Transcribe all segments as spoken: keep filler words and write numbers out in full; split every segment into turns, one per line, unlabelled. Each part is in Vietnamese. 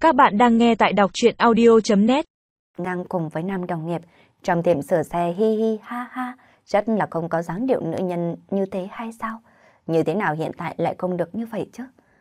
Các bạn đang nghe tại đọc truyện audio chấm net.
Ngang cùng với nam đồng nghiệp, trong tiệm sửa xe hi hi ha ha, rất là không có dáng điệu nữ nhân như thế hay sao? Như thế nào hiện tại lại không được như vậy chứ?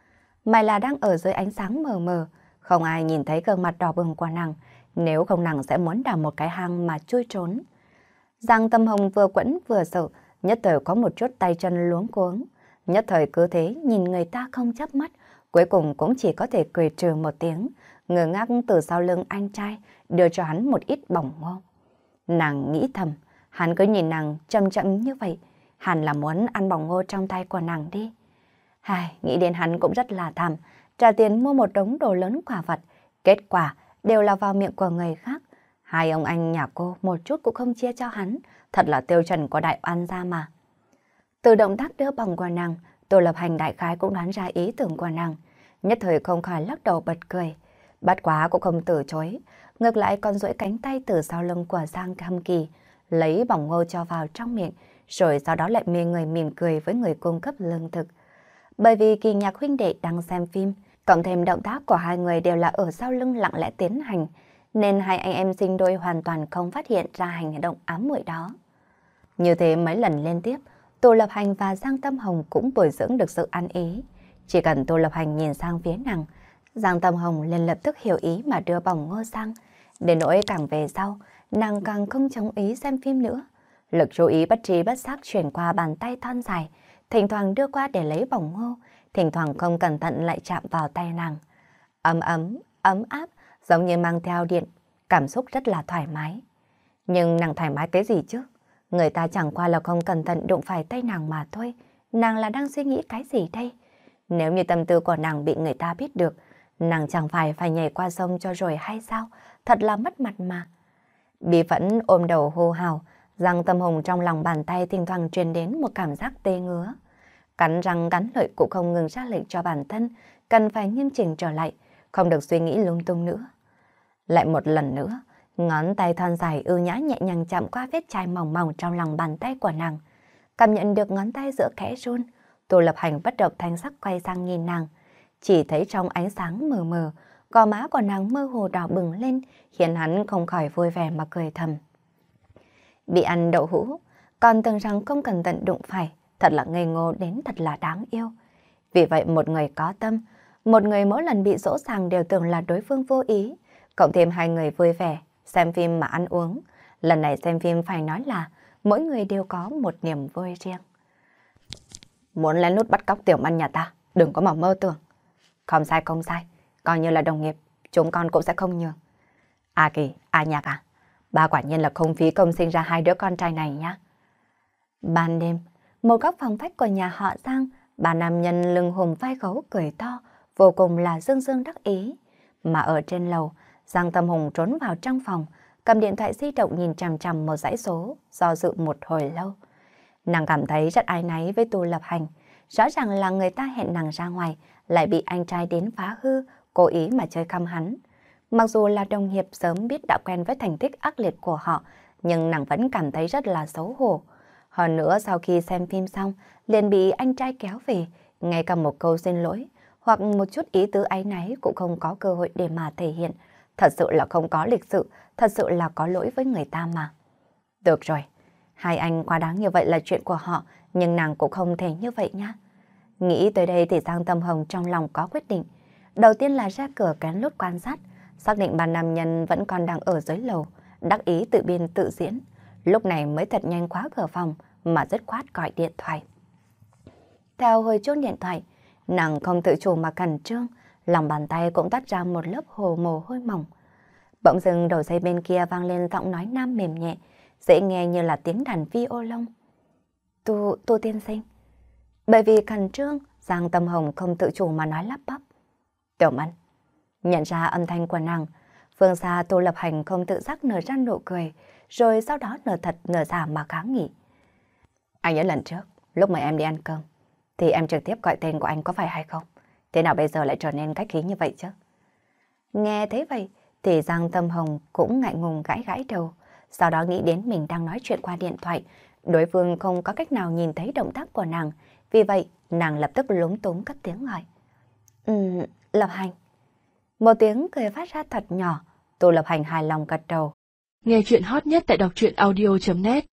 Mày là đang ở dưới ánh sáng mờ mờ, không ai nhìn thấy gương mặt đỏ bừng của nàng, nếu không nàng sẽ muốn đào một cái hang mà chui trốn. Giang Tâm Hồng vừa quẫn vừa sợ, nhất thời có một chút tay chân luống cuống, nhất thời cứ thế nhìn người ta không chớp mắt, cuối cùng cũng chỉ có thể cười trừ một tiếng, ngơ ngác từ sau lưng anh trai đưa cho hắn một ít bỏng ngô. Nàng nghĩ thầm, hắn cứ nhìn nàng chậm chậm như vậy, hẳn là muốn ăn bỏng ngô trong tay của nàng đi. Hài, nghĩ đến hắn cũng rất là thảm, trả tiền mua một đống đồ lớn quả vật, kết quả đều là vào miệng của người khác. Hai ông anh nhà cô một chút cũng không chia cho hắn, thật là tiêu chuẩn của đại oan gia mà. Từ động tác đưa bỏng của nàng, Tô Lập Hành đại khái cũng đoán ra ý tưởng của nàng, nhất thời không khỏi lắc đầu bật cười. Bất quá cũng không từ chối, ngược lại còn duỗi cánh tay từ sau lưng của Giang Cam Kỳ, lấy bỏng ngô cho vào trong miệng, rồi sau đó lại mê người mỉm cười với người cung cấp lương thực. Bởi vì Kỳ Nhạc huynh đệ đang xem phim, cộng thêm động tác của hai người đều là ở sau lưng lặng lẽ tiến hành, nên hai anh em sinh đôi hoàn toàn không phát hiện ra hành động ám muội đó. Như thế mấy lần liên tiếp, Tô Lập Hành và Giang Tâm Hồng cũng bồi dưỡng được sự ăn ý. Chỉ cần Tô Lập Hành nhìn sang phía nàng, Giang Tâm Hồng liền lập tức hiểu ý mà đưa bỏng ngô sang. Đến nỗi càng về sau, nàng càng không chống ý xem phim nữa. Lực chú ý bất trí bất giác chuyển qua bàn tay thon dài, thỉnh thoảng đưa qua để lấy bỏng ngô, thỉnh thoảng không cẩn thận lại chạm vào tay nàng. Ấm ấm, ấm áp, giống như mang theo điện, cảm xúc rất là thoải mái. Nhưng nàng thoải mái cái gì chứ? Người ta chẳng qua là không cẩn thận đụng phải tay nàng mà thôi. Nàng là đang suy nghĩ cái gì đây? Nếu như tâm tư của nàng bị người ta biết được, nàng chẳng phải phải nhảy qua sông cho rồi hay sao? Thật là mất mặt mà. Bí phẫn ôm đầu hô hào, Giang Tâm Hồng trong lòng bàn tay thỉnh thoảng truyền đến một cảm giác tê ngứa. Cắn răng cắn lợi cũng không ngừng ra lệnh cho bản thân, cần phải nghiêm chỉnh trở lại, không được suy nghĩ lung tung nữa. Lại một lần nữa, ngón tay thon dài ưu nhã nhẹ nhàng chạm qua vết chai mỏng mỏng trong lòng bàn tay của nàng. Cảm nhận được ngón tay giữa khẽ run, Tô Lập Hành bất động thanh sắc quay sang nhìn nàng. Chỉ thấy trong ánh sáng mờ mờ, gò má của nàng mơ hồ đỏ bừng lên, khiến hắn không khỏi vui vẻ mà cười thầm. Bị ăn đậu hũ, còn tưởng rằng không cẩn thận đụng phải, thật là ngây ngô đến thật là đáng yêu. Vì vậy một người có tâm, một người mỗi lần bị dỗ dàng đều tưởng là đối phương vô ý, cộng thêm hai người vui vẻ, xem phim mà ăn uống. Lần này xem phim phải nói là mỗi người đều có một niềm vui riêng. Muốn lén lút bắt cóc Tiểu Mân nhà ta, đừng có mà mơ tưởng. Không sai không sai, coi như là đồng nghiệp, chúng con cũng sẽ không nhường. À Kỳ, à Nhạc à, ba quả nhiên là không phí công sinh ra hai đứa con trai này nhá. Ban đêm, một góc phòng khách của nhà họ Giang, bà nam nhân lưng hùm vai gấu cười to, vô cùng là dương dương đắc ý. Mà ở trên lầu, Giang Tâm Hồng trốn vào trong phòng, cầm điện thoại di động nhìn chằm chằm một dãy số, do dự một hồi lâu. Nàng cảm thấy rất áy náy với Tô Lập Hành, rõ ràng là người ta hẹn nàng ra ngoài, lại bị anh trai đến phá hư, cố ý mà chơi căm hắn. Mặc dù là đồng nghiệp sớm biết đã quen với thành tích ác liệt của họ, nhưng nàng vẫn cảm thấy rất là xấu hổ. Hơn nữa sau khi xem phim xong, liền bị anh trai kéo về, ngay cả một câu xin lỗi, hoặc một chút ý tứ áy náy cũng không có cơ hội để mà thể hiện. Thật sự là không có lịch sự, thật sự là có lỗi với người ta mà. Được rồi, hai anh quá đáng như vậy là chuyện của họ, nhưng nàng cũng không thể như vậy nhá. Nghĩ tới đây thì Giang Tâm Hồng trong lòng có quyết định. Đầu tiên là ra cửa kén lút quan sát, xác định bà nam nhân vẫn còn đang ở dưới lầu, đắc ý tự biên tự diễn. Lúc này mới thật nhanh khóa cửa phòng mà dứt khoát gọi điện thoại. Theo hồi chuông điện thoại, nàng không tự chủ mà khẩn trương, lòng bàn tay cũng tắt ra một lớp hồ mồ hôi mỏng. Bỗng dưng đầu dây bên kia vang lên giọng nói nam mềm nhẹ, dễ nghe như là tiếng đàn violon. Tu, tu tiên sinh. Bởi vì khẩn trương, Giang Tâm Hồng không tự chủ mà nói lắp bắp. Tiểu Mân. Nhận ra âm thanh của nàng, phương xa Tô Lập Hành không tự giác nở ra nụ cười, rồi sau đó nở thật nở giả mà kháng nghị. Anh nhớ lần trước, lúc mời em đi ăn cơm, thì em trực tiếp gọi tên của anh có phải hay không? Thế nào bây giờ lại trở nên cách khí như vậy chứ? Nghe thế vậy, thì Giang Tâm Hồng cũng ngại ngùng gãi gãi đầu, sau đó nghĩ đến mình đang nói chuyện qua điện thoại, đối phương không có cách nào nhìn thấy động tác của nàng, vì vậy nàng lập tức lúng túng cất tiếng gọi. Ừm, Lập Hành. Một tiếng cười phát ra thật nhỏ, Tô Lập Hành hài lòng gật đầu.
Nghe chuyện hot nhất tại đọc truyện audio chấm net